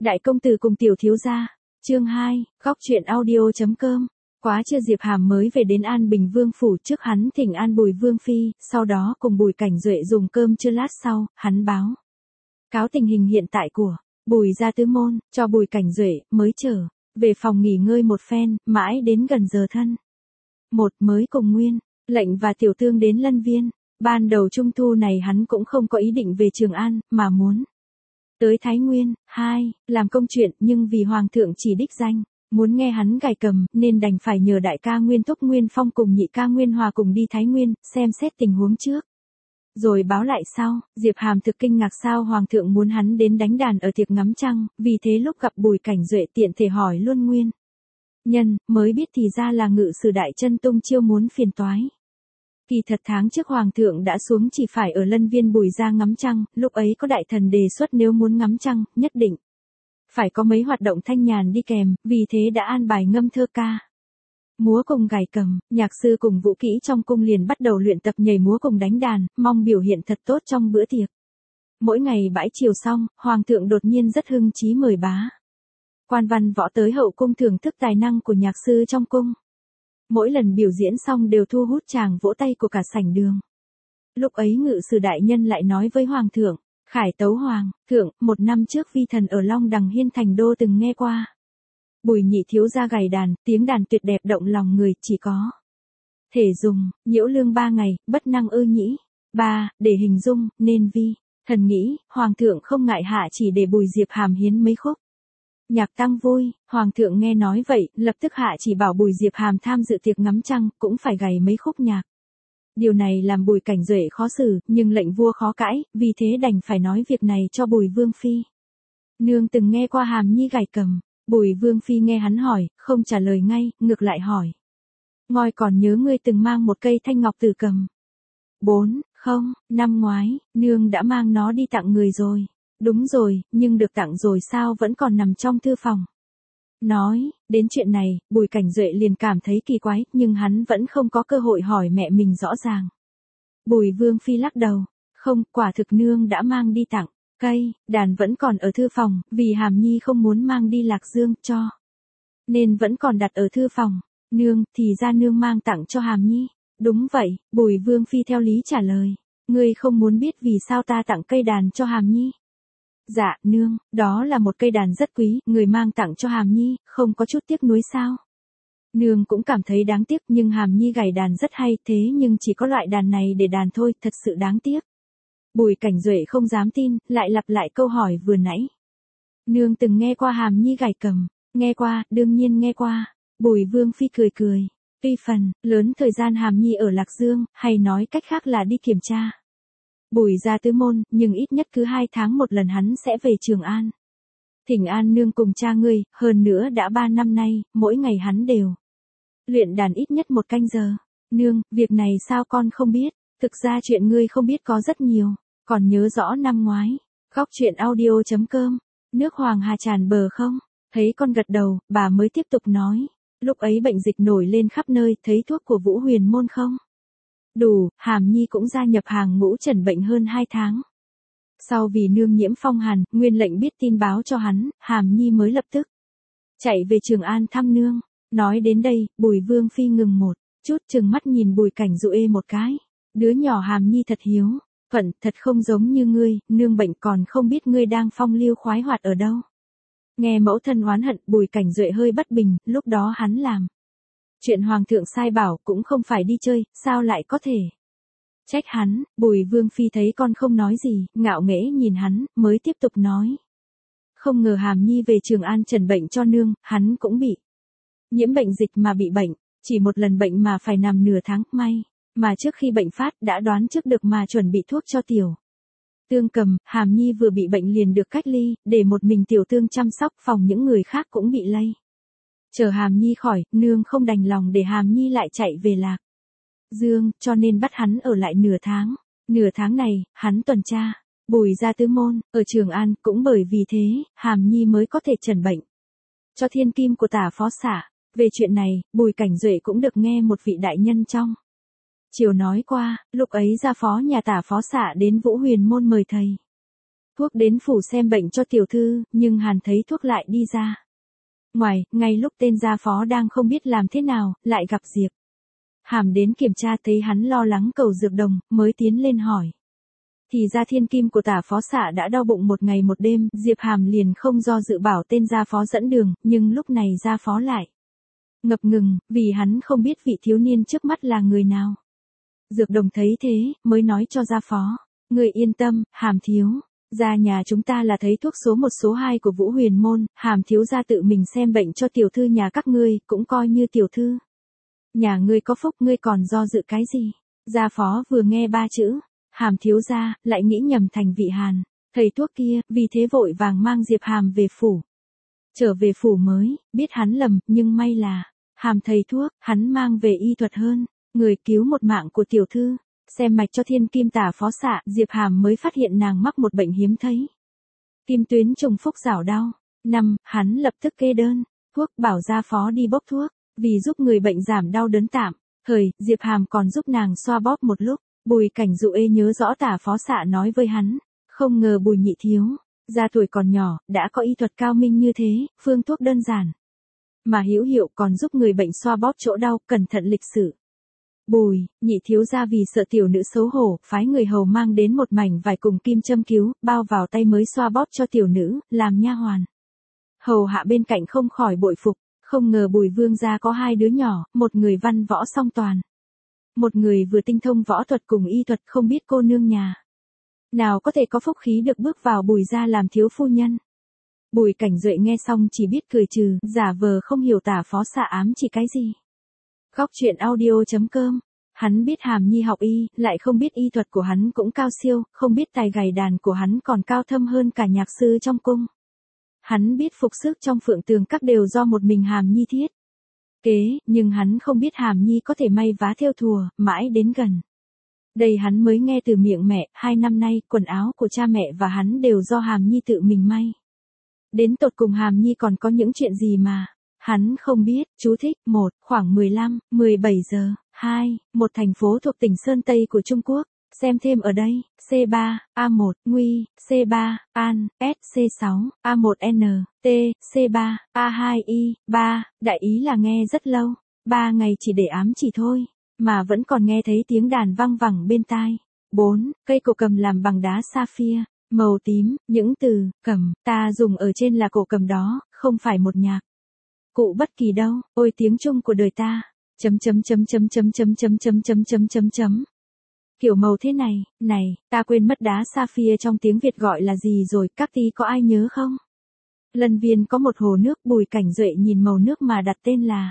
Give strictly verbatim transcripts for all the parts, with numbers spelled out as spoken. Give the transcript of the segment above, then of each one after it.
Đại công tử cùng tiểu thiếu gia. Chương hai, góc truyện audio chấm com. Quá trưa Diệp Hàm mới về đến An Bình Vương phủ, trước hắn thỉnh an Bùi Vương phi, sau đó cùng Bùi Cảnh Duệ dùng cơm trưa. Lát sau, hắn báo cáo tình hình hiện tại của Bùi gia tứ môn cho Bùi Cảnh Duệ, mới trở về phòng nghỉ ngơi một phen, mãi đến gần giờ thân. Một mới cùng Nguyên Lệnh và Tiểu Tương đến Lân Viên. Ban đầu trung thu này hắn cũng không có ý định về Trường An, mà muốn tới Thái Nguyên. Hai, làm công chuyện, nhưng vì Hoàng thượng chỉ đích danh muốn nghe hắn gảy cầm, nên đành phải nhờ đại ca Nguyên Thúc Nguyên Phong cùng nhị ca Nguyên Hòa cùng đi Thái Nguyên, xem xét tình huống trước, rồi báo lại sau. Diệp Hàm thực kinh ngạc sao Hoàng thượng muốn hắn đến đánh đàn ở tiệc ngắm trăng, vì thế lúc gặp Bùi Cảnh Duệ tiện thể hỏi luôn nguyên nhân, mới biết thì ra là Ngự sử đại chân tung chiêu muốn phiền toái. Kỳ thật tháng trước Hoàng thượng đã xuống chỉ phải ở Lân Viên Bùi gia ngắm trăng, lúc ấy có đại thần đề xuất nếu muốn ngắm trăng, nhất định phải có mấy hoạt động thanh nhàn đi kèm, vì thế đã an bài ngâm thơ ca múa cùng gảy cầm, nhạc sư cùng vũ kỹ trong cung liền bắt đầu luyện tập nhảy múa cùng đánh đàn, mong biểu hiện thật tốt trong bữa tiệc. Mỗi ngày bãi chiều xong, Hoàng thượng đột nhiên rất hưng chí mời bá quan văn võ tới hậu cung thưởng thức tài năng của nhạc sư trong cung. Mỗi lần biểu diễn xong đều thu hút tràng vỗ tay của cả sảnh đường. Lúc ấy Ngự sử đại nhân lại nói với Hoàng thượng, khải tấu Hoàng thượng, một năm trước vi thần ở Long Đằng Hiên Thành Đô từng nghe qua Bùi nhị thiếu gia gảy đàn, tiếng đàn tuyệt đẹp động lòng người, chỉ có thể dùng nhiễu lương ba ngày, bất năng ư nhĩ. Ba, để hình dung, nên vi thần nghĩ, Hoàng thượng không ngại hạ chỉ để Bùi Diệp Hàm hiến mấy khúc nhạc tăng vui. Hoàng thượng nghe nói vậy, lập tức hạ chỉ bảo Bùi Diệp Hàm tham dự tiệc ngắm trăng, cũng phải gảy mấy khúc nhạc. Điều này làm Bùi Cảnh Duệ khó xử, nhưng lệnh vua khó cãi, vì thế đành phải nói việc này cho Bùi Vương phi. Nương từng nghe qua Hàm nhi gảy cầm. Bùi Vương phi nghe hắn hỏi, không trả lời ngay, ngược lại hỏi: Ngoi còn nhớ ngươi từng mang một cây thanh ngọc tử cầm? Bốn, không, năm ngoái, nương đã mang nó đi tặng người rồi. Đúng rồi, nhưng được tặng rồi sao vẫn còn nằm trong thư phòng? Nói đến chuyện này, Bùi Cảnh Duệ liền cảm thấy kỳ quái, nhưng hắn vẫn không có cơ hội hỏi mẹ mình rõ ràng. Bùi Vương phi lắc đầu: Không, quả thực nương đã mang đi tặng. Cây đàn vẫn còn ở thư phòng, vì Hàm nhi không muốn mang đi Lạc Dương, cho nên vẫn còn đặt ở thư phòng. Nương, thì ra nương mang tặng cho Hàm nhi. Đúng vậy, Bùi Vương phi theo lý trả lời. Ngươi không muốn biết vì sao ta tặng cây đàn cho Hàm nhi? Dạ, nương, đó là một cây đàn rất quý, người mang tặng cho Hàm nhi, không có chút tiếc nuối sao? Nương cũng cảm thấy đáng tiếc, nhưng Hàm nhi gảy đàn rất hay, thế nhưng chỉ có loại đàn này để đàn thôi, thật sự đáng tiếc. Bùi Cảnh Duệ không dám tin, lại lặp lại câu hỏi vừa nãy. Nương từng nghe qua Hàm nhi gảy cầm. Nghe qua, đương nhiên nghe qua. Bùi Vương phi cười cười. Tuy phần lớn thời gian Hàm nhi ở Lạc Dương, hay nói cách khác là đi kiểm tra Bùi gia tứ môn, nhưng ít nhất cứ hai tháng một lần hắn sẽ về Trường An. Thỉnh an nương cùng cha ngươi, hơn nữa đã ba năm nay, mỗi ngày hắn đều luyện đàn ít nhất một canh giờ. Nương, việc này sao con không biết? Thực ra chuyện ngươi không biết có rất nhiều. Còn nhớ rõ năm ngoái, góc truyện audio chấm com, nước Hoàng Hà tràn bờ không? Thấy con gật đầu, bà mới tiếp tục nói. Lúc ấy bệnh dịch nổi lên khắp nơi, thấy thuốc của Vũ Huyền Môn không? Đủ, Hàm nhi cũng gia nhập hàng ngũ trần bệnh hơn hai tháng. Sau vì nương nhiễm phong hàn, Nguyên Lệnh biết tin báo cho hắn, Hàm nhi mới lập tức chạy về Trường An thăm nương. Nói đến đây, Bùi Vương phi ngừng một chút, trừng mắt nhìn Bùi Cảnh Duệ một cái. Đứa nhỏ Hàm nhi thật hiếu thuận, thật không giống như ngươi, nương bệnh còn không biết ngươi đang phong lưu khoái hoạt ở đâu. Nghe mẫu thân oán hận, Bùi Cảnh Duệ hơi bất bình, lúc đó hắn làm chuyện Hoàng thượng sai bảo, cũng không phải đi chơi, sao lại có thể trách hắn? Bùi Vương phi thấy con không nói gì, ngạo nghễ nhìn hắn, mới tiếp tục nói. Không ngờ Hàm nhi về Trường An trần bệnh cho nương, hắn cũng bị nhiễm bệnh dịch mà bị bệnh, chỉ một lần bệnh mà phải nằm nửa tháng, may mà trước khi bệnh phát đã đoán trước được mà chuẩn bị thuốc cho tiểu Tương cầm. Hàm nhi vừa bị bệnh liền được cách ly, để một mình Tiểu Tương chăm sóc, phòng những người khác cũng bị lây. Chờ Hàm nhi khỏi, nương không đành lòng để Hàm nhi lại chạy về Lạc Dương, cho nên bắt hắn ở lại nửa tháng. Nửa tháng này, hắn tuần tra Bùi gia tứ môn ở Trường An, cũng bởi vì thế, Hàm nhi mới có thể trần bệnh cho thiên kim của Tả phó xả. Về chuyện này, Bùi Cảnh Duệ cũng được nghe một vị đại nhân trong triều nói qua, lúc ấy gia phó nhà Tả phó xạ đến Vũ Huyền Môn mời thầy Thuốc đến phủ xem bệnh cho tiểu thư, nhưng Hàn thấy thuốc lại đi ra. Ngoài, ngay lúc tên gia phó đang không biết làm thế nào, lại gặp Diệp Hàm đến kiểm tra, thấy hắn lo lắng cầu dược đồng, mới tiến lên hỏi. Thì ra thiên kim của tả phó xạ đã đau bụng một ngày một đêm, Diệp Hàm liền không do dự bảo tên gia phó dẫn đường, nhưng lúc này gia phó lại ngập ngừng, vì hắn không biết vị thiếu niên trước mắt là người nào. Dược đồng thấy thế, mới nói cho gia phó, người yên tâm, Hàm thiếu, gia nhà chúng ta là thấy thuốc số một số hai của Vũ Huyền Môn, Hàm thiếu gia tự mình xem bệnh cho tiểu thư nhà các ngươi, cũng coi như tiểu thư nhà ngươi có phúc, ngươi còn do dự cái gì? Gia phó vừa nghe ba chữ Hàm thiếu gia, lại nghĩ nhầm thành vị Hàn thầy thuốc kia, vì thế vội vàng mang Diệp Hàm về phủ. Trở về phủ mới biết hắn lầm, nhưng may là Hàm thầy thuốc, hắn mang về y thuật hơn, người cứu một mạng của tiểu thư. Xem mạch cho thiên kim tả phó xạ, Diệp Hàm mới phát hiện nàng mắc một bệnh hiếm thấy. Kim tuyến trùng phúc rảo đau. Năm, hắn lập tức kê đơn thuốc, bảo gia phó đi bốc thuốc, vì giúp người bệnh giảm đau đớn tạm thời. Diệp Hàm còn giúp nàng xoa bóp một lúc. Bùi Cảnh Dụ ê nhớ rõ tả phó xạ nói với hắn, không ngờ Bùi nhị thiếu gia tuổi còn nhỏ, đã có y thuật cao minh như thế, phương thuốc đơn giản mà hữu hiệu, còn giúp người bệnh xoa bóp chỗ đau, cẩn thận lịch sự. Bùi nhị thiếu gia vì sợ tiểu nữ xấu hổ, phái người hầu mang đến một mảnh vải cùng kim châm cứu, bao vào tay mới xoa bóp cho tiểu nữ, làm nha hoàn. Hầu hạ bên cạnh không khỏi bội phục, không ngờ Bùi vương gia có hai đứa nhỏ, một người văn võ song toàn, một người vừa tinh thông võ thuật cùng y thuật, không biết cô nương nhà nào có thể có phúc khí được bước vào Bùi gia làm thiếu phu nhân. Bùi Cảnh Duệ nghe xong chỉ biết cười trừ, giả vờ không hiểu tả phó xạ ám chỉ cái gì. Góc truyện audio chấm com. Hắn biết Hàm Nhi học y, lại không biết y thuật của hắn cũng cao siêu, không biết tài gảy đàn của hắn còn cao thâm hơn cả nhạc sư trong cung. Hắn biết phục sức trong Phượng Tường Các đều do một mình Hàm Nhi thiết kế, nhưng hắn không biết Hàm Nhi có thể may vá thêu thùa, mãi đến gần đây hắn mới nghe từ miệng mẹ, hai năm nay, quần áo của cha mẹ và hắn đều do Hàm Nhi tự mình may. Đến tột cùng Hàm Nhi còn có những chuyện gì mà hắn không biết. Chú thích: một. Khoảng mười lăm, mười bảy giờ. hai. Một thành phố thuộc tỉnh Sơn Tây của Trung Quốc. Xem thêm ở đây. C ba, A một, Nguy, C ba, An, S, C sáu, A một N, T, C ba, A hai Y, ba. Đại ý là nghe rất lâu. Ba ngày chỉ để ám chỉ thôi, mà vẫn còn nghe thấy tiếng đàn vang vẳng bên tai. bốn. Cây cổ cầm làm bằng đá sapphire, màu tím, những từ cầm ta dùng ở trên là cổ cầm đó, không phải một nhạc cụ bất kỳ đâu. Ôi tiếng Trung của đời ta. Chấm chấm chấm chấm chấm chấm chấm chấm chấm chấm chấm chấm. Kiểu màu thế này, này, ta quên mất đá sapphire trong tiếng Việt gọi là gì rồi, các tí có ai nhớ không? Lân Viên có một hồ nước, Bùi Cảnh Duệ nhìn màu nước mà đặt tên là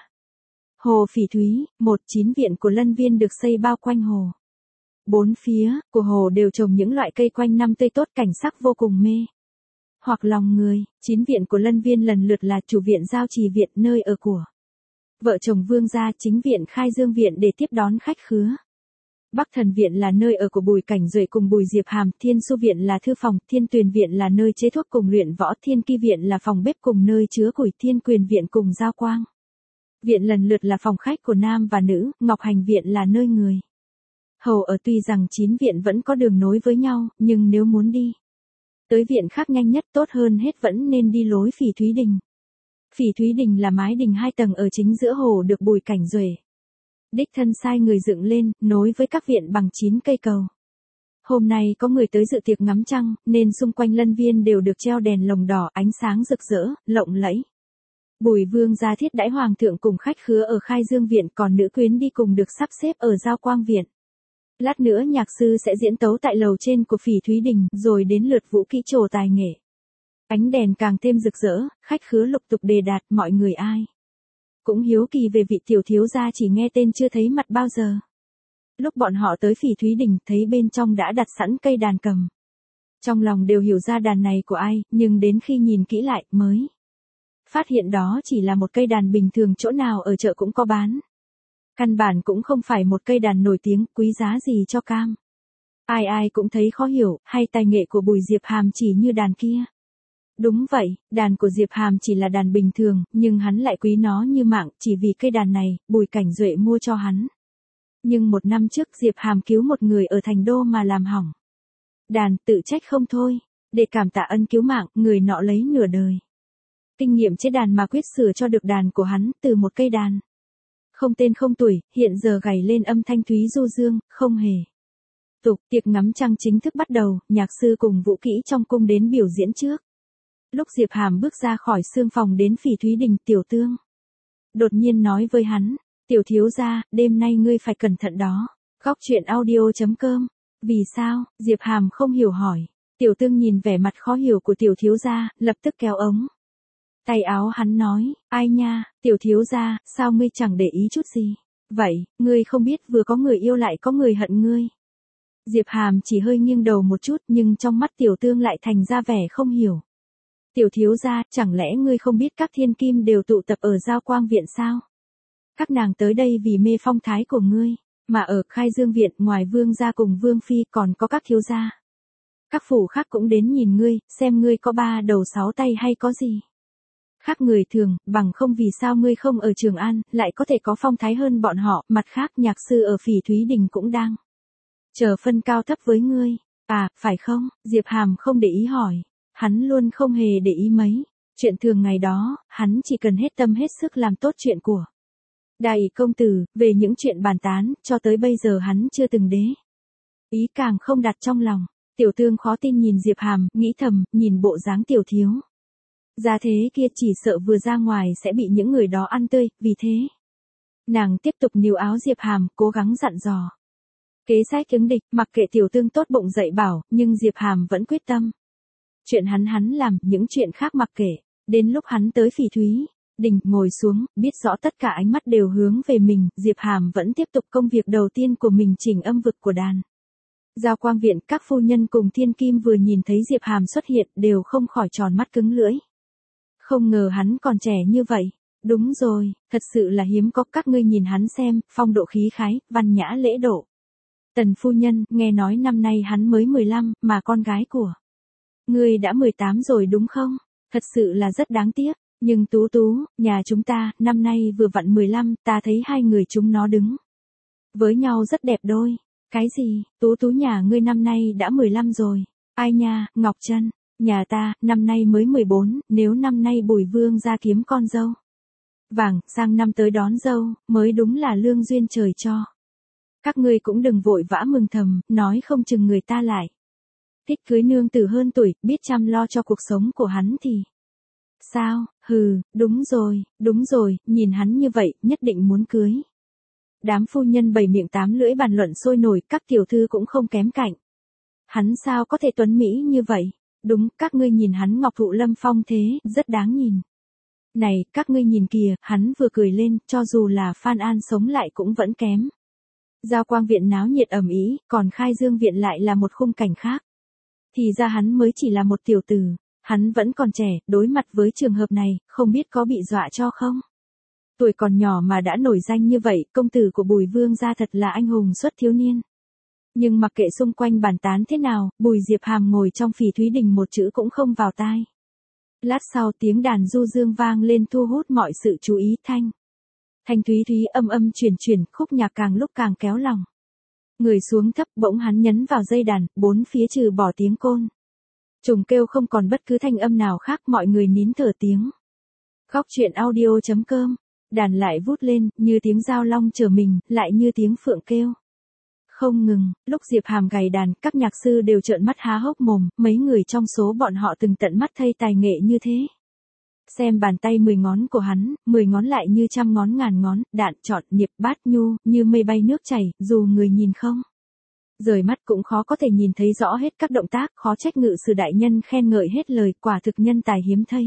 Hồ Phỉ Thúy. Một. Chín viện của Lân Viên được xây bao quanh hồ. Bốn phía của hồ đều trồng những loại cây quanh năm tươi tốt, cảnh sắc vô cùng mê hoặc lòng người. Chín viện của Lân Viên lần lượt là chủ viện Giao Trì viện, nơi ở của vợ chồng Vương gia; chính viện Khai Dương viện để tiếp đón khách khứa; Bắc Thần viện là nơi ở của Bùi Cảnh Duệ cùng Bùi Diệp Hàm; Thiên Su viện là thư phòng; Thiên Tuyền viện là nơi chế thuốc cùng luyện võ; Thiên Ki viện là phòng bếp cùng nơi chứa củi; Thiên Quyền viện cùng giao quang viện lần lượt là phòng khách của nam và nữ; Ngọc Hành viện là nơi người hầu ở. Tuy rằng chín viện vẫn có đường nối với nhau, nhưng nếu muốn đi tới viện khác nhanh nhất, tốt hơn hết vẫn nên đi lối Phỉ Thúy Đình. Phỉ Thúy Đình là mái đình hai tầng ở chính giữa hồ, được Bùi Cảnh Duệ đích thân sai người dựng lên, nối với các viện bằng chín cây cầu. Hôm nay có người tới dự tiệc ngắm trăng, nên xung quanh Lân Viên đều được treo đèn lồng đỏ, ánh sáng rực rỡ, lộng lẫy. Bùi vương gia thiết đãi hoàng thượng cùng khách khứa ở Khai Dương viện, còn nữ quyến đi cùng được sắp xếp ở Giao Quang viện. Lát nữa nhạc sư sẽ diễn tấu tại lầu trên của Phỉ Thúy Đình, rồi đến lượt vũ kỹ trổ tài nghệ. Ánh đèn càng thêm rực rỡ, khách khứa lục tục đề đạt, mọi người ai cũng hiếu kỳ về vị tiểu thiếu gia chỉ nghe tên chưa thấy mặt bao giờ. Lúc bọn họ tới Phỉ Thúy Đình, thấy bên trong đã đặt sẵn cây đàn cầm. Trong lòng đều hiểu ra đàn này của ai, nhưng đến khi nhìn kỹ lại, mới phát hiện đó chỉ là một cây đàn bình thường, chỗ nào ở chợ cũng có bán. Căn bản cũng không phải một cây đàn nổi tiếng, quý giá gì cho cam. Ai ai cũng thấy khó hiểu, hay tài nghệ của Bùi Diệp Hàm chỉ như đàn kia. Đúng vậy, đàn của Diệp Hàm chỉ là đàn bình thường, nhưng hắn lại quý nó như mạng, chỉ vì cây đàn này, Bùi Cảnh Duệ mua cho hắn. Nhưng một năm trước Diệp Hàm cứu một người ở Thành Đô mà làm hỏng đàn, tự trách không thôi. Để cảm tạ ân cứu mạng, người nọ lấy nửa đời kinh nghiệm chế đàn mà quyết sửa cho được đàn của hắn từ một cây đàn không tên không tuổi, hiện giờ gảy lên âm thanh thúy du dương, không hề tục. Tiệc ngắm trăng chính thức bắt đầu, nhạc sư cùng vũ kỹ trong cung đến biểu diễn trước. Lúc Diệp Hàm bước ra khỏi sương phòng đến Phỉ Thúy Đình, Tiểu Tương đột nhiên nói với hắn, tiểu thiếu gia, đêm nay ngươi phải cẩn thận đó. Góc truyện audio chấm com. Vì sao? Diệp Hàm không hiểu hỏi. Tiểu Tương nhìn vẻ mặt khó hiểu của tiểu thiếu gia, lập tức kéo ống tay áo hắn nói, ai nha, tiểu thiếu gia, sao ngươi chẳng để ý chút gì? Vậy, ngươi không biết vừa có người yêu lại có người hận ngươi. Diệp Hàm chỉ hơi nghiêng đầu một chút nhưng trong mắt Tiểu Tương lại thành ra vẻ không hiểu. Tiểu thiếu gia, chẳng lẽ ngươi không biết các thiên kim đều tụ tập ở Giao Quang Viện sao? Các nàng tới đây vì mê phong thái của ngươi, mà ở Khai Dương Viện ngoài vương gia cùng vương phi còn có các thiếu gia. Các phủ khác cũng đến nhìn ngươi, xem ngươi có ba đầu sáu tay hay có gì. Khác người thường, bằng không vì sao ngươi không ở Trường An, lại có thể có phong thái hơn bọn họ, mặt khác nhạc sư ở Phỉ Thúy Đình cũng đang chờ phân cao thấp với ngươi. À, phải không? Diệp Hàm không để ý hỏi. Hắn luôn không hề để ý mấy. Chuyện thường ngày đó, hắn chỉ cần hết tâm hết sức làm tốt chuyện của đại công tử, về những chuyện bàn tán, cho tới bây giờ hắn chưa từng đế ý càng không đặt trong lòng. Tiểu Tương khó tin nhìn Diệp Hàm, nghĩ thầm, nhìn bộ dáng tiểu thiếu gia thế kia chỉ sợ vừa ra ngoài sẽ bị những người đó ăn tươi, vì thế nàng tiếp tục níu áo Diệp Hàm, cố gắng dặn dò. Kế sách ứng địch, mặc kệ Tiểu Tương tốt bụng dạy bảo, nhưng Diệp Hàm vẫn quyết tâm. Chuyện hắn hắn làm, những chuyện khác mặc kệ. Đến lúc hắn tới Phỉ Thúy Đình, ngồi xuống, biết rõ tất cả ánh mắt đều hướng về mình, Diệp Hàm vẫn tiếp tục công việc đầu tiên của mình, chỉnh âm vực của đàn. Giao Quang Viện, các phu nhân cùng thiên kim vừa nhìn thấy Diệp Hàm xuất hiện, đều không khỏi tròn mắt cứng lưỡi. Không ngờ hắn còn trẻ như vậy. Đúng rồi, thật sự là hiếm có, các ngươi nhìn hắn xem, phong độ khí khái, văn nhã lễ độ. Tần phu nhân, nghe nói năm nay hắn mới mười lăm, mà con gái của ngươi đã mười tám rồi đúng không? Thật sự là rất đáng tiếc. Nhưng Tú Tú, nhà chúng ta, năm nay vừa vặn mười lăm, ta thấy hai người chúng nó đứng với nhau rất đẹp đôi. Cái gì? Tú Tú nhà ngươi năm nay đã mười lăm rồi. Ai nha, Ngọc Trân, nhà ta, năm nay mới mười bốn, nếu năm nay Bùi Vương ra kiếm con dâu vàng, sang năm tới đón dâu, mới đúng là lương duyên trời cho. Các ngươi cũng đừng vội vã mừng thầm, nói không chừng người ta lại thích cưới nương tử hơn tuổi, biết chăm lo cho cuộc sống của hắn thì sao? Hừ, đúng rồi, đúng rồi, nhìn hắn như vậy, nhất định muốn cưới. Đám phu nhân bảy miệng tám lưỡi bàn luận sôi nổi, các tiểu thư cũng không kém cạnh. Hắn sao có thể tuấn mỹ như vậy? Đúng, các ngươi nhìn hắn ngọc thụ lâm phong thế, rất đáng nhìn. Này, các ngươi nhìn kìa, hắn vừa cười lên, cho dù là Phan An sống lại cũng vẫn kém. Giao Quang Viện náo nhiệt ầm ĩ, còn Khai Dương Viện lại là một khung cảnh khác. Thì ra hắn mới chỉ là một tiểu tử, hắn vẫn còn trẻ, đối mặt với trường hợp này, không biết có bị dọa cho không? Tuổi còn nhỏ mà đã nổi danh như vậy, công tử của Bùi Vương gia thật là anh hùng xuất thiếu niên. Nhưng mặc kệ xung quanh bàn tán thế nào, Bùi Diệp Hàm ngồi trong Phỉ Thúy Đình một chữ cũng không vào tai. Lát sau tiếng đàn du dương vang lên thu hút mọi sự chú ý, thanh. Thanh thúy thúy âm âm truyền truyền, khúc nhạc càng lúc càng kéo lòng. Người xuống thấp, bỗng hắn nhấn vào dây đàn, bốn phía trừ bỏ tiếng côn trùng kêu không còn bất cứ thanh âm nào khác, mọi người nín thở tiếng. Góc truyện audio chấm com. Đàn lại vút lên, như tiếng dao long chờ mình, lại như tiếng phượng kêu không ngừng. Lúc Diệp Hàm gảy đàn, các nhạc sư đều trợn mắt há hốc mồm, mấy người trong số bọn họ từng tận mắt thấy tài nghệ như thế. Xem bàn tay mười ngón của hắn, mười ngón lại như trăm ngón ngàn ngón, đạn chọn niệp bát nhu, như mây bay nước chảy, dù người nhìn không rời mắt cũng khó có thể nhìn thấy rõ hết các động tác, khó trách Ngự Sử đại nhân khen ngợi hết lời, quả thực nhân tài hiếm thấy.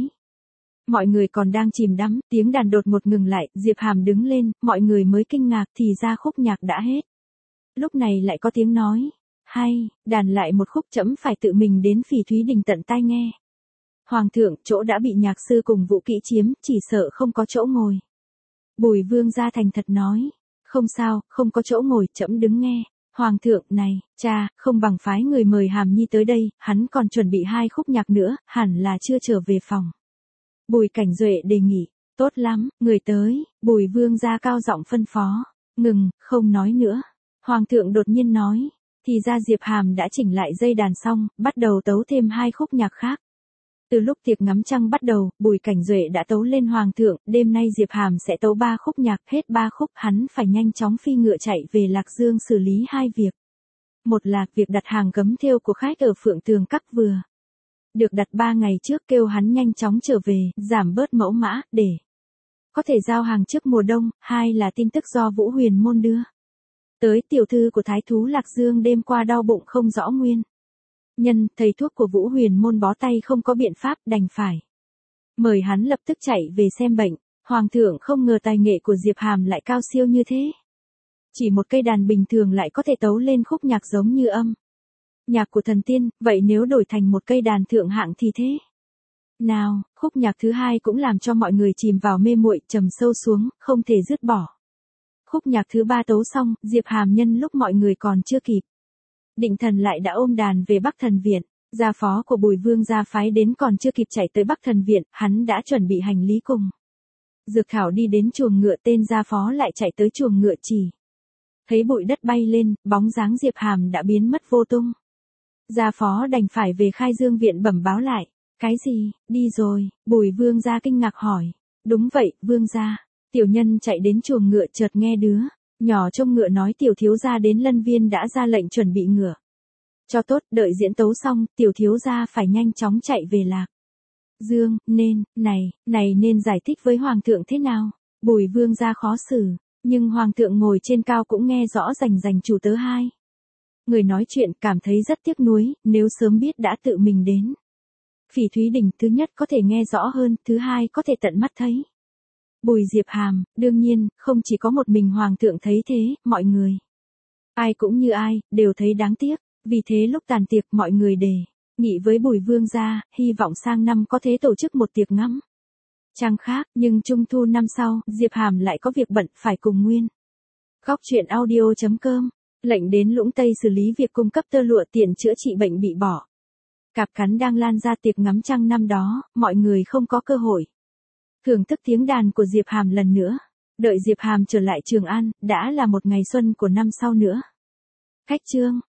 Mọi người còn đang chìm đắm, tiếng đàn đột ngột ngừng lại, Diệp Hàm đứng lên, mọi người mới kinh ngạc thì ra khúc nhạc đã hết. Lúc này lại có tiếng nói, hay, đàn lại một khúc, trẫm phải tự mình đến Phỉ Thúy Đình tận tai nghe. Hoàng thượng, chỗ đã bị nhạc sư cùng vũ kỹ chiếm, chỉ sợ không có chỗ ngồi. Bùi Vương gia thành thật nói, không sao, không có chỗ ngồi, trẫm đứng nghe. Hoàng thượng, này, cha, không bằng phái người mời Hàm Nhi tới đây, hắn còn chuẩn bị hai khúc nhạc nữa, hẳn là chưa trở về phòng. Bùi Cảnh Duệ đề nghị, tốt lắm, người tới, Bùi Vương gia cao giọng phân phó, ngừng, không nói nữa. Hoàng thượng đột nhiên nói, Thì ra Diệp Hàm đã chỉnh lại dây đàn xong, bắt đầu tấu thêm hai khúc nhạc khác. Từ lúc tiệc ngắm trăng bắt đầu, Bùi Cảnh Duệ đã tấu lên Hoàng thượng, đêm nay Diệp Hàm sẽ tấu ba khúc nhạc, hết ba khúc hắn phải nhanh chóng phi ngựa chạy về Lạc Dương xử lý hai việc. Một là việc đặt hàng gấm thêu của khách ở Phượng Tường Các vừa được đặt ba ngày trước, kêu hắn nhanh chóng trở về, giảm bớt mẫu mã, để có thể giao hàng trước mùa đông. Hai là tin tức do Vũ Huyền Môn đưa tới tiểu thư của Thái thú Lạc Dương đêm qua đau bụng không rõ nguyên nhân, thầy thuốc của Vũ Huyền Môn bó tay không có biện pháp, đành phải mời hắn lập tức chạy về xem bệnh. Hoàng thượng không ngờ tài nghệ của Diệp Hàm lại cao siêu như thế. Chỉ một cây đàn bình thường lại có thể tấu lên khúc nhạc giống như âm nhạc của thần tiên, vậy nếu đổi thành một cây đàn thượng hạng thì thế nào? Khúc nhạc thứ hai cũng làm cho mọi người chìm vào mê muội, trầm sâu xuống, không thể dứt bỏ. Khúc nhạc thứ ba tấu xong, Diệp Hàm nhân lúc mọi người còn chưa kịp định thần lại đã ôm đàn về Bắc Thần Viện. Gia phó của Bùi Vương gia phái đến còn chưa kịp chạy tới Bắc Thần Viện, hắn đã chuẩn bị hành lý cùng dược thảo đi đến chuồng ngựa, tên gia phó lại chạy tới chuồng ngựa chỉ thấy bụi đất bay lên, bóng dáng Diệp Hàm đã biến mất vô tung. Gia phó đành phải về Khai Dương Viện bẩm báo lại. Cái gì, đi rồi? Bùi Vương gia kinh ngạc hỏi. Đúng vậy, Vương gia. Tiểu nhân chạy đến chuồng ngựa chợt nghe đứa nhỏ trông ngựa nói tiểu thiếu gia đến Lân Viên đã ra lệnh chuẩn bị ngựa cho tốt, đợi diễn tấu xong, tiểu thiếu gia phải nhanh chóng chạy về Lạc Dương, nên, này, này nên giải thích với Hoàng thượng thế nào? Bùi Vương gia khó xử, nhưng Hoàng thượng ngồi trên cao cũng nghe rõ rành rành chủ tớ hai người nói chuyện, cảm thấy rất tiếc nuối, nếu sớm biết đã tự mình đến Phỉ Thúy Đình, thứ nhất có thể nghe rõ hơn, thứ hai có thể tận mắt thấy. Bùi Diệp Hàm, đương nhiên, không chỉ có một mình Hoàng thượng thấy thế, mọi người, ai cũng như ai, đều thấy đáng tiếc. Vì thế lúc tàn tiệc mọi người đề nghị với Bùi Vương gia, hy vọng sang năm có thể tổ chức một tiệc ngắm trăng khác, nhưng trung thu năm sau, Diệp Hàm lại có việc bận phải cùng Nguyên Góc Chuyện Audio chấm com lệnh đến Lũng Tây xử lý việc cung cấp tơ lụa tiện chữa trị bệnh bị bỏ cạp cắn đang lan ra. Tiệc ngắm trăng năm đó, mọi người không có cơ hội thưởng thức tiếng đàn của Diệp Hàm lần nữa. Đợi Diệp Hàm trở lại Trường An, đã là một ngày xuân của năm sau nữa. Khách chương